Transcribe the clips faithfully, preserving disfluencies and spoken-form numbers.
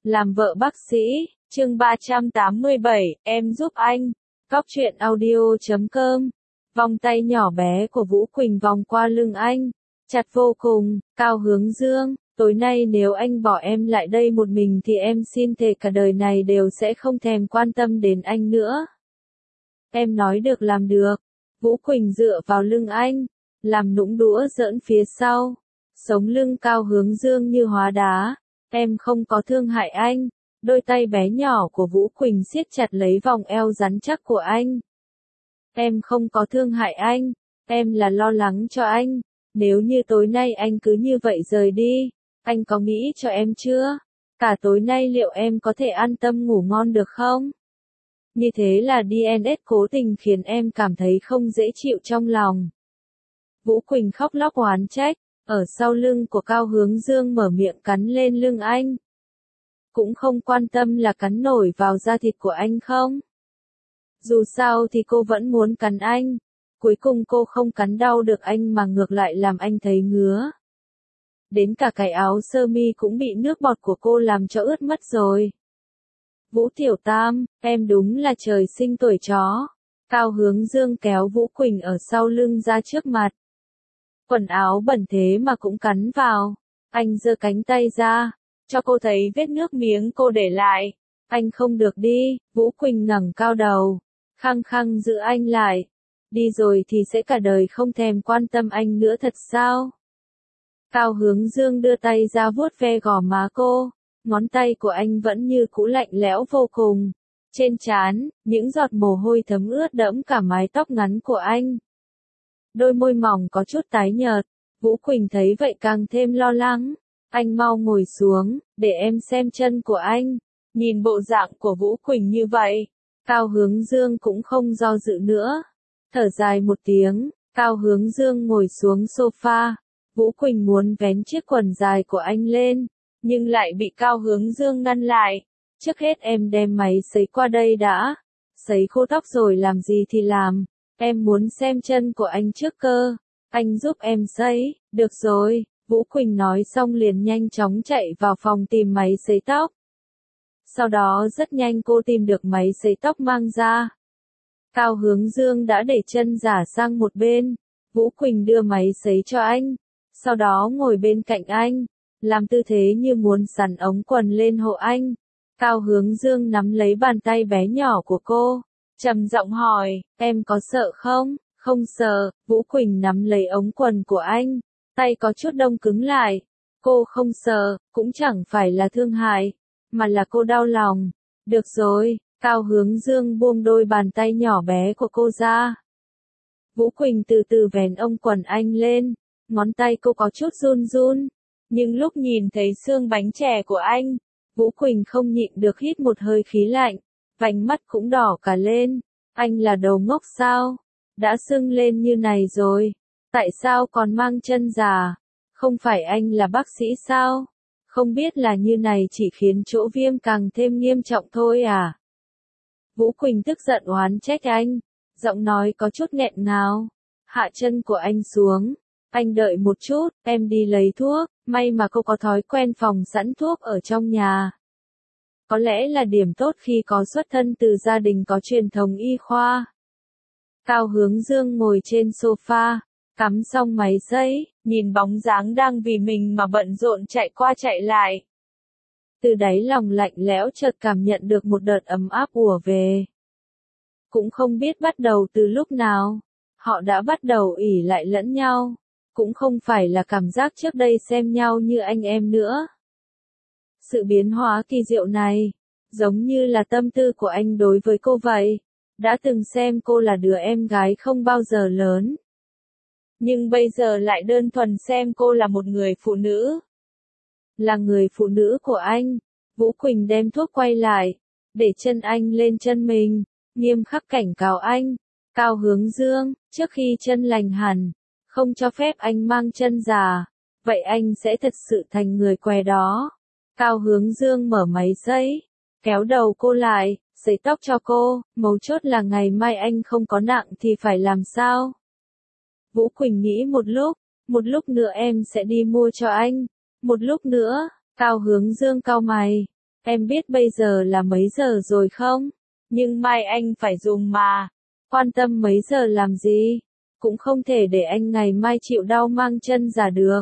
Làm vợ bác sĩ, chương ba trăm tám mươi bảy, em giúp anh. Cóc truyện audio chấm com. Vòng tay nhỏ bé của Vũ Quỳnh vòng qua lưng anh, chặt vô cùng. Cao Hướng Dương, tối nay nếu anh bỏ em lại đây một mình thì em xin thề cả đời này đều sẽ không thèm quan tâm đến anh nữa. Em nói được làm được. Vũ Quỳnh dựa vào lưng anh, làm nũng đũa giỡn phía sau. Sống lưng Cao Hướng Dương như hóa đá. Em không có thương hại anh. Đôi tay bé nhỏ của Vũ Quỳnh siết chặt lấy vòng eo rắn chắc của anh. Em không có thương hại anh. Em là lo lắng cho anh. Nếu như tối nay anh cứ như vậy rời đi, anh có nghĩ cho em chưa? Cả tối nay liệu em có thể an tâm ngủ ngon được không? Như thế là đê en ét cố tình khiến em cảm thấy không dễ chịu trong lòng. Vũ Quỳnh khóc lóc oán trách, ở sau lưng của Cao Hướng Dương mở miệng cắn lên lưng anh. Cũng không quan tâm là cắn nổi vào da thịt của anh không? Dù sao thì cô vẫn muốn cắn anh. Cuối cùng cô không cắn đau được anh mà ngược lại làm anh thấy ngứa. Đến cả cái áo sơ mi cũng bị nước bọt của cô làm cho ướt mất rồi. Vũ Tiểu Tam, em đúng là trời sinh tuổi chó. Cao Hướng Dương kéo Vũ Quỳnh ở sau lưng ra trước mặt. Quần áo bẩn thế mà cũng cắn vào. Anh giơ cánh tay ra, cho cô thấy vết nước miếng cô để lại. Anh không được đi. Vũ Quỳnh ngẩng cao đầu, khăng khăng giữ anh lại. Đi rồi thì sẽ cả đời không thèm quan tâm anh nữa thật sao? Cao Hướng Dương đưa tay ra vuốt ve gò má cô. Ngón tay của anh vẫn như cũ lạnh lẽo vô cùng. Trên trán, những giọt mồ hôi thấm ướt đẫm cả mái tóc ngắn của anh. Đôi môi mỏng có chút tái nhợt. Vũ Quỳnh thấy vậy càng thêm lo lắng. Anh mau ngồi xuống, để em xem chân của anh. Nhìn bộ dạng của Vũ Quỳnh như vậy, Cao Hướng Dương cũng không do dự nữa. Thở dài một tiếng, Cao Hướng Dương ngồi xuống sofa. Vũ Quỳnh muốn vén chiếc quần dài của anh lên, nhưng lại bị Cao Hướng Dương ngăn lại. Trước hết em đem máy sấy qua đây đã. Sấy khô tóc rồi làm gì thì làm. Em muốn xem chân của anh trước cơ. Anh giúp em sấy. Được rồi. Vũ Quỳnh nói xong liền nhanh chóng chạy vào phòng tìm máy sấy tóc. Sau đó rất nhanh cô tìm được máy sấy tóc mang ra. Cao Hướng Dương đã để chân giả sang một bên. Vũ Quỳnh đưa máy sấy cho anh. Sau đó ngồi bên cạnh anh, làm tư thế như muốn sắn ống quần lên hộ anh. Cao Hướng Dương nắm lấy bàn tay bé nhỏ của cô, trầm giọng hỏi, em có sợ không? Không sợ. Vũ Quỳnh nắm lấy ống quần của anh, tay có chút đông cứng lại. Cô không sợ, cũng chẳng phải là thương hại, mà là cô đau lòng. Được rồi. Cao Hướng Dương buông đôi bàn tay nhỏ bé của cô ra. Vũ Quỳnh từ từ vén ống quần anh lên, ngón tay cô có chút run run. Nhưng lúc nhìn thấy xương bánh chè của anh, Vũ Quỳnh không nhịn được hít một hơi khí lạnh, vành mắt cũng đỏ cả lên. Anh là đồ ngốc sao? Đã sưng lên như này rồi, tại sao còn mang chân già? Không phải anh là bác sĩ sao? Không biết là như này chỉ khiến chỗ viêm càng thêm nghiêm trọng thôi à? Vũ Quỳnh tức giận oán trách anh, giọng nói có chút nghẹn ngào. Hạ chân của anh xuống. Anh đợi một chút, em đi lấy thuốc. May mà cô có thói quen phòng sẵn thuốc ở trong nhà. Có lẽ là điểm tốt khi có xuất thân từ gia đình có truyền thống y khoa. Cao Hướng Dương ngồi trên sofa, cắm xong máy sấy, nhìn bóng dáng đang vì mình mà bận rộn chạy qua chạy lại. Từ đáy lòng lạnh lẽo chợt cảm nhận được một đợt ấm áp ùa về. Cũng không biết bắt đầu từ lúc nào, họ đã bắt đầu ỷ lại lẫn nhau. Cũng không phải là cảm giác trước đây xem nhau như anh em nữa. Sự biến hóa kỳ diệu này, giống như là tâm tư của anh đối với cô vậy. Đã từng xem cô là đứa em gái không bao giờ lớn. Nhưng bây giờ lại đơn thuần xem cô là một người phụ nữ. Là người phụ nữ của anh. Vũ Quỳnh đem thuốc quay lại, để chân anh lên chân mình, nghiêm khắc cảnh cáo anh. Cao Hướng Dương, trước khi chân lành hẳn, không cho phép anh mang chân già, vậy anh sẽ thật sự thành người què đó. Cao Hướng Dương mở máy sấy, kéo đầu cô lại, sấy tóc cho cô, mấu chốt là ngày mai anh không có nặng thì phải làm sao? Vũ Quỳnh nghĩ một lúc, một lúc nữa em sẽ đi mua cho anh, một lúc nữa. Cao Hướng Dương cau mày, Em biết bây giờ là mấy giờ rồi không? Nhưng mai anh phải dùng mà. Quan tâm mấy giờ làm gì? Cũng không thể để anh ngày mai chịu đau mang chân giả được.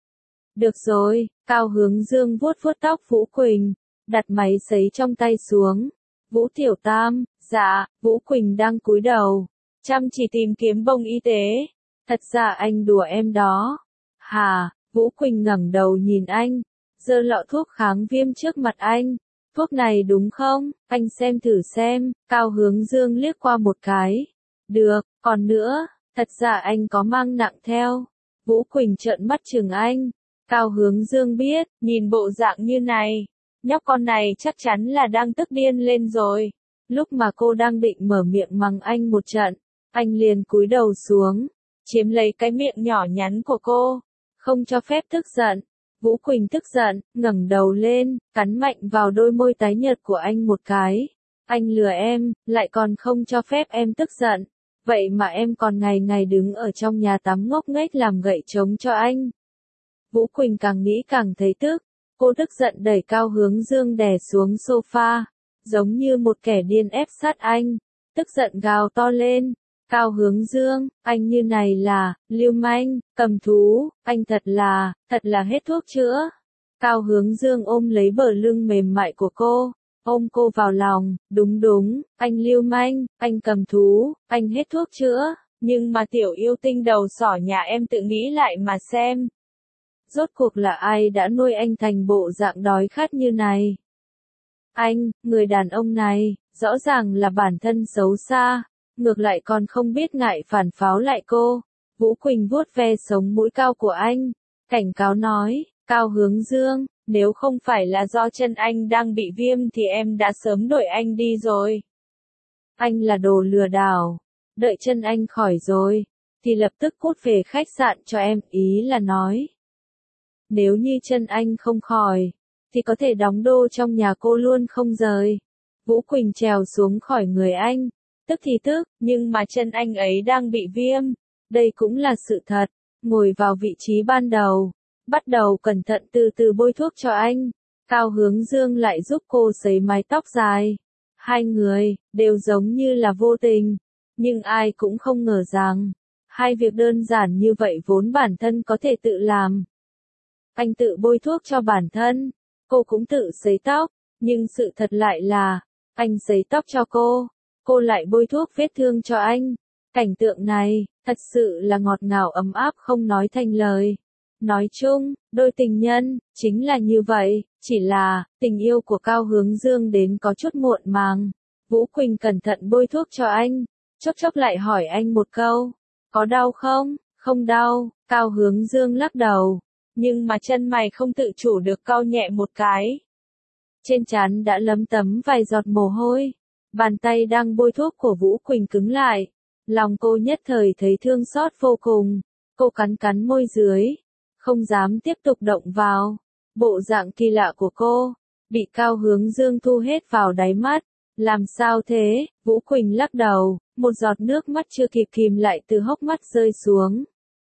Được rồi, Cao Hướng Dương vuốt vuốt tóc Vũ Quỳnh, đặt máy sấy trong tay xuống. Vũ Tiểu Tam, dạ, Vũ Quỳnh đang cúi đầu, chăm chỉ tìm kiếm bông y tế. Thật ra anh đùa em đó. Hà, Vũ Quỳnh ngẩng đầu nhìn anh, giơ lọ thuốc kháng viêm trước mặt anh. Thuốc này đúng không? Anh xem thử xem. Cao Hướng Dương liếc qua một cái. Được, còn nữa, thật ra anh có mang nặng theo. Vũ Quỳnh trợn mắt chừng anh. Cao Hướng Dương biết, nhìn bộ dạng như này, nhóc con này chắc chắn là đang tức điên lên rồi. Lúc mà cô đang định mở miệng mắng anh một trận, anh liền cúi đầu xuống, chiếm lấy cái miệng nhỏ nhắn của cô, không cho phép tức giận. Vũ Quỳnh tức giận, ngẩng đầu lên, cắn mạnh vào đôi môi tái nhợt của anh một cái. Anh lừa em, lại còn không cho phép em tức giận. Vậy mà em còn ngày ngày đứng ở trong nhà tắm ngốc nghếch làm gậy trống cho anh. Vũ Quỳnh càng nghĩ càng thấy tức. Cô tức giận đẩy Cao Hướng Dương đè xuống sofa, giống như một kẻ điên ép sát anh. Tức giận gào to lên. Cao Hướng Dương, anh như này là, lưu manh, cầm thú, anh thật là, thật là hết thuốc chữa. Cao Hướng Dương ôm lấy bờ lưng mềm mại của cô, ôm cô vào lòng, đúng đúng, anh lưu manh, anh cầm thú, anh hết thuốc chữa, nhưng mà tiểu yêu tinh đầu sỏ nhà em tự nghĩ lại mà xem. Rốt cuộc là ai đã nuôi anh thành bộ dạng đói khát như này? Anh, người đàn ông này, rõ ràng là bản thân xấu xa. Ngược lại còn không biết ngại phản pháo lại cô. Vũ Quỳnh vuốt ve sống mũi cao của anh, cảnh cáo nói, Cao Hướng Dương, nếu không phải là do chân anh đang bị viêm thì em đã sớm đuổi anh đi rồi. Anh là đồ lừa đảo, đợi chân anh khỏi rồi, thì lập tức cút về khách sạn cho em, ý là nói. Nếu như chân anh không khỏi, thì có thể đóng đô trong nhà cô luôn không rời. Vũ Quỳnh trèo xuống khỏi người anh. Tức thì tức, nhưng mà chân anh ấy đang bị viêm. Đây cũng là sự thật. Ngồi vào vị trí ban đầu. Bắt đầu cẩn thận từ từ bôi thuốc cho anh. Cao Hướng Dương lại giúp cô sấy mái tóc dài. Hai người, đều giống như là vô tình. Nhưng ai cũng không ngờ rằng, hai việc đơn giản như vậy vốn bản thân có thể tự làm. Anh tự bôi thuốc cho bản thân. Cô cũng tự sấy tóc. Nhưng sự thật lại là, anh sấy tóc cho cô. Cô lại bôi thuốc vết thương cho anh. Cảnh tượng này, thật sự là ngọt ngào ấm áp không nói thành lời. Nói chung, đôi tình nhân, chính là như vậy, chỉ là, tình yêu của Cao Hướng Dương đến có chút muộn màng. Vũ Quỳnh cẩn thận bôi thuốc cho anh, chốc chốc lại hỏi anh một câu, có đau không? Không đau, Cao Hướng Dương lắc đầu, nhưng mà chân mày không tự chủ được cau nhẹ một cái. Trên trán đã lấm tấm vài giọt mồ hôi. Bàn tay đang bôi thuốc của Vũ Quỳnh cứng lại. Lòng cô nhất thời thấy thương xót vô cùng. Cô cắn cắn môi dưới. Không dám tiếp tục động vào. Bộ dạng kỳ lạ của cô. Bị Cao Hướng Dương thu hết vào đáy mắt. Làm sao thế? Vũ Quỳnh lắc đầu. Một giọt nước mắt chưa kịp kìm lại từ hốc mắt rơi xuống.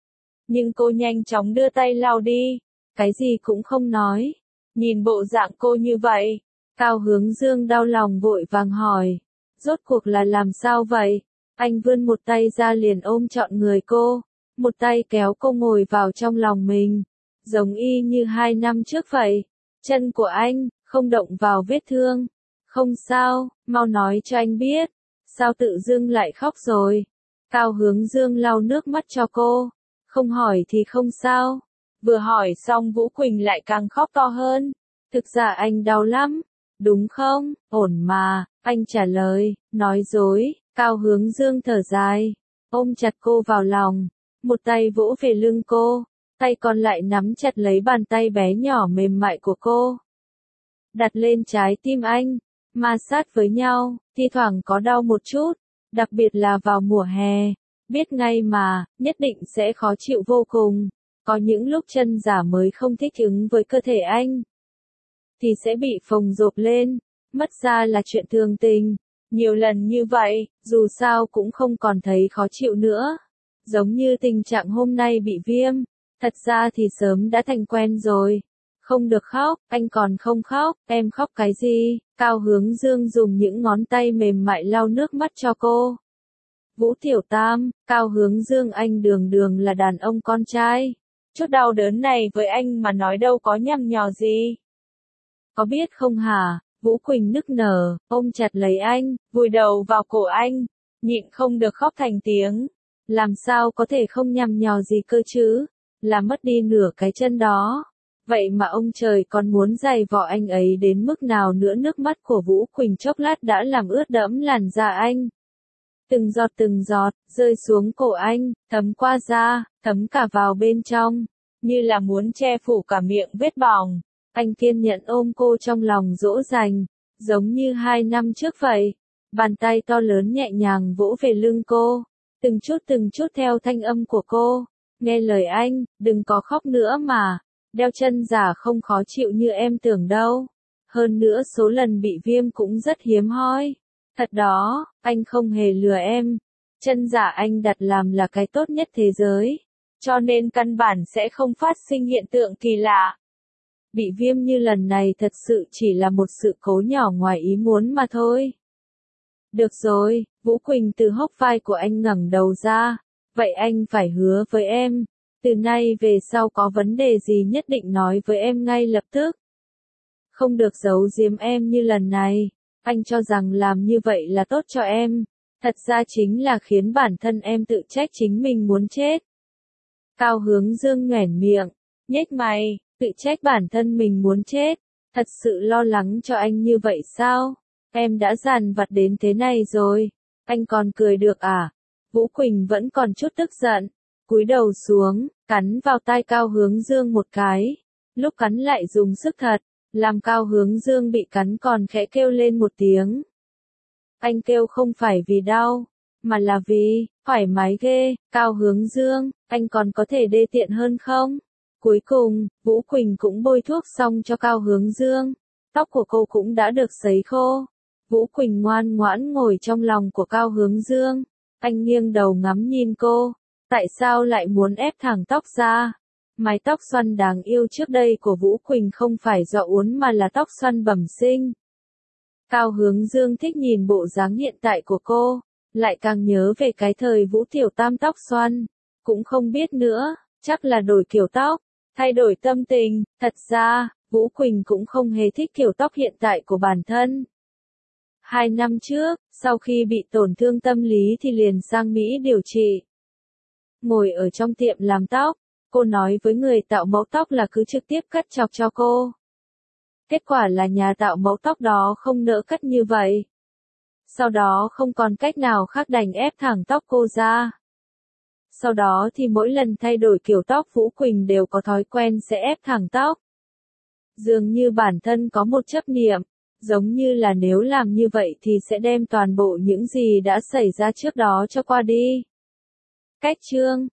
Nhưng cô nhanh chóng đưa tay lau đi. Cái gì cũng không nói. Nhìn bộ dạng cô như vậy. Cao Hướng Dương đau lòng vội vàng hỏi. Rốt cuộc là làm sao vậy? Anh vươn một tay ra liền ôm trọn người cô. Một tay kéo cô ngồi vào trong lòng mình. Giống y như hai năm trước vậy. Chân của anh, không động vào vết thương. Không sao, mau nói cho anh biết. Sao tự dưng lại khóc rồi? Cao Hướng Dương lau nước mắt cho cô. Không hỏi thì không sao. Vừa hỏi xong Vũ Quỳnh lại càng khóc to hơn. Thực ra anh đau lắm. Đúng không? Ổn mà, anh trả lời, nói dối. Cao Hướng Dương thở dài, ôm chặt cô vào lòng, một tay vỗ về lưng cô, tay còn lại nắm chặt lấy bàn tay bé nhỏ mềm mại của cô. Đặt lên trái tim anh, ma sát với nhau, thi thoảng có đau một chút, đặc biệt là vào mùa hè, biết ngay mà, nhất định sẽ khó chịu vô cùng. Có những lúc chân giả mới không thích ứng với cơ thể anh, thì sẽ bị phồng rộp lên, mất ra là chuyện thường tình. Nhiều lần như vậy, dù sao cũng không còn thấy khó chịu nữa. Giống như tình trạng hôm nay bị viêm, thật ra thì sớm đã thành quen rồi. Không được khóc, anh còn không khóc, em khóc cái gì? Cao Hướng Dương dùng những ngón tay mềm mại lau nước mắt cho cô. Vũ Tiểu Tam, Cao Hướng Dương anh đường đường là đàn ông con trai. Chút đau đớn này với anh mà nói đâu có nhằm nhò gì. Có biết không hả? Vũ Quỳnh nức nở, ôm chặt lấy anh, vùi đầu vào cổ anh, nhịn không được khóc thành tiếng. Làm sao có thể không nhằm nhò gì cơ chứ? Là mất đi nửa cái chân đó. Vậy mà ông trời còn muốn giày vò anh ấy đến mức nào nữa, nước mắt của Vũ Quỳnh chốc lát đã làm ướt đẫm làn da anh. Từng giọt từng giọt, rơi xuống cổ anh, thấm qua da, thấm cả vào bên trong, như là muốn che phủ cả miệng vết bỏng. Anh kiên nhẫn ôm cô trong lòng dỗ dành, giống như hai năm trước vậy. Bàn tay to lớn nhẹ nhàng vỗ về lưng cô, từng chút từng chút theo thanh âm của cô. Nghe lời anh, đừng có khóc nữa mà, đeo chân giả không khó chịu như em tưởng đâu. Hơn nữa số lần bị viêm cũng rất hiếm hoi. Thật đó, anh không hề lừa em. Chân giả anh đặt làm là cái tốt nhất thế giới. Cho nên căn bản sẽ không phát sinh hiện tượng kỳ lạ. Bị viêm như lần này thật sự chỉ là một sự cố nhỏ ngoài ý muốn mà thôi. Được rồi, Vũ Quỳnh từ hốc vai của anh ngẩng đầu ra. Vậy anh phải hứa với em. Từ nay về sau có vấn đề gì nhất định nói với em ngay lập tức. Không được giấu giếm em như lần này. Anh cho rằng làm như vậy là tốt cho em. Thật ra chính là khiến bản thân em tự trách chính mình muốn chết. Cao Hướng Dương nhoẻn miệng, nhếch mày, tự trách bản thân mình muốn chết. Thật sự lo lắng cho anh như vậy sao? Em đã dằn vặt đến thế này rồi. Anh còn cười được à? Vũ Quỳnh vẫn còn chút tức giận. Cúi đầu xuống, cắn vào tai Cao Hướng Dương một cái. Lúc cắn lại dùng sức thật, làm Cao Hướng Dương bị cắn còn khẽ kêu lên một tiếng. Anh kêu không phải vì đau, mà là vì, thoải mái ghê. Cao Hướng Dương, anh còn có thể đê tiện hơn không? Cuối cùng, Vũ Quỳnh cũng bôi thuốc xong cho Cao Hướng Dương. Tóc của cô cũng đã được sấy khô. Vũ Quỳnh ngoan ngoãn ngồi trong lòng của Cao Hướng Dương. Anh nghiêng đầu ngắm nhìn cô. Tại sao lại muốn ép thẳng tóc ra? Mái tóc xoăn đáng yêu trước đây của Vũ Quỳnh không phải do uốn mà là tóc xoăn bẩm sinh. Cao Hướng Dương thích nhìn bộ dáng hiện tại của cô, lại càng nhớ về cái thời Vũ Tiểu Tam tóc xoăn. Cũng không biết nữa, chắc là đổi kiểu tóc, thay đổi tâm tình. Thật ra, Vũ Quỳnh cũng không hề thích kiểu tóc hiện tại của bản thân. Hai năm trước, sau khi bị tổn thương tâm lý thì liền sang Mỹ điều trị. Ngồi ở trong tiệm làm tóc, cô nói với người tạo mẫu tóc là cứ trực tiếp cắt chọc cho cô. Kết quả là nhà tạo mẫu tóc đó không nỡ cắt như vậy. Sau đó không còn cách nào khác đành ép thẳng tóc cô ra. Sau đó thì mỗi lần thay đổi kiểu tóc Vũ Quỳnh đều có thói quen sẽ ép thẳng tóc. Dường như bản thân có một chấp niệm, giống như là nếu làm như vậy thì sẽ đem toàn bộ những gì đã xảy ra trước đó cho qua đi. Cách chương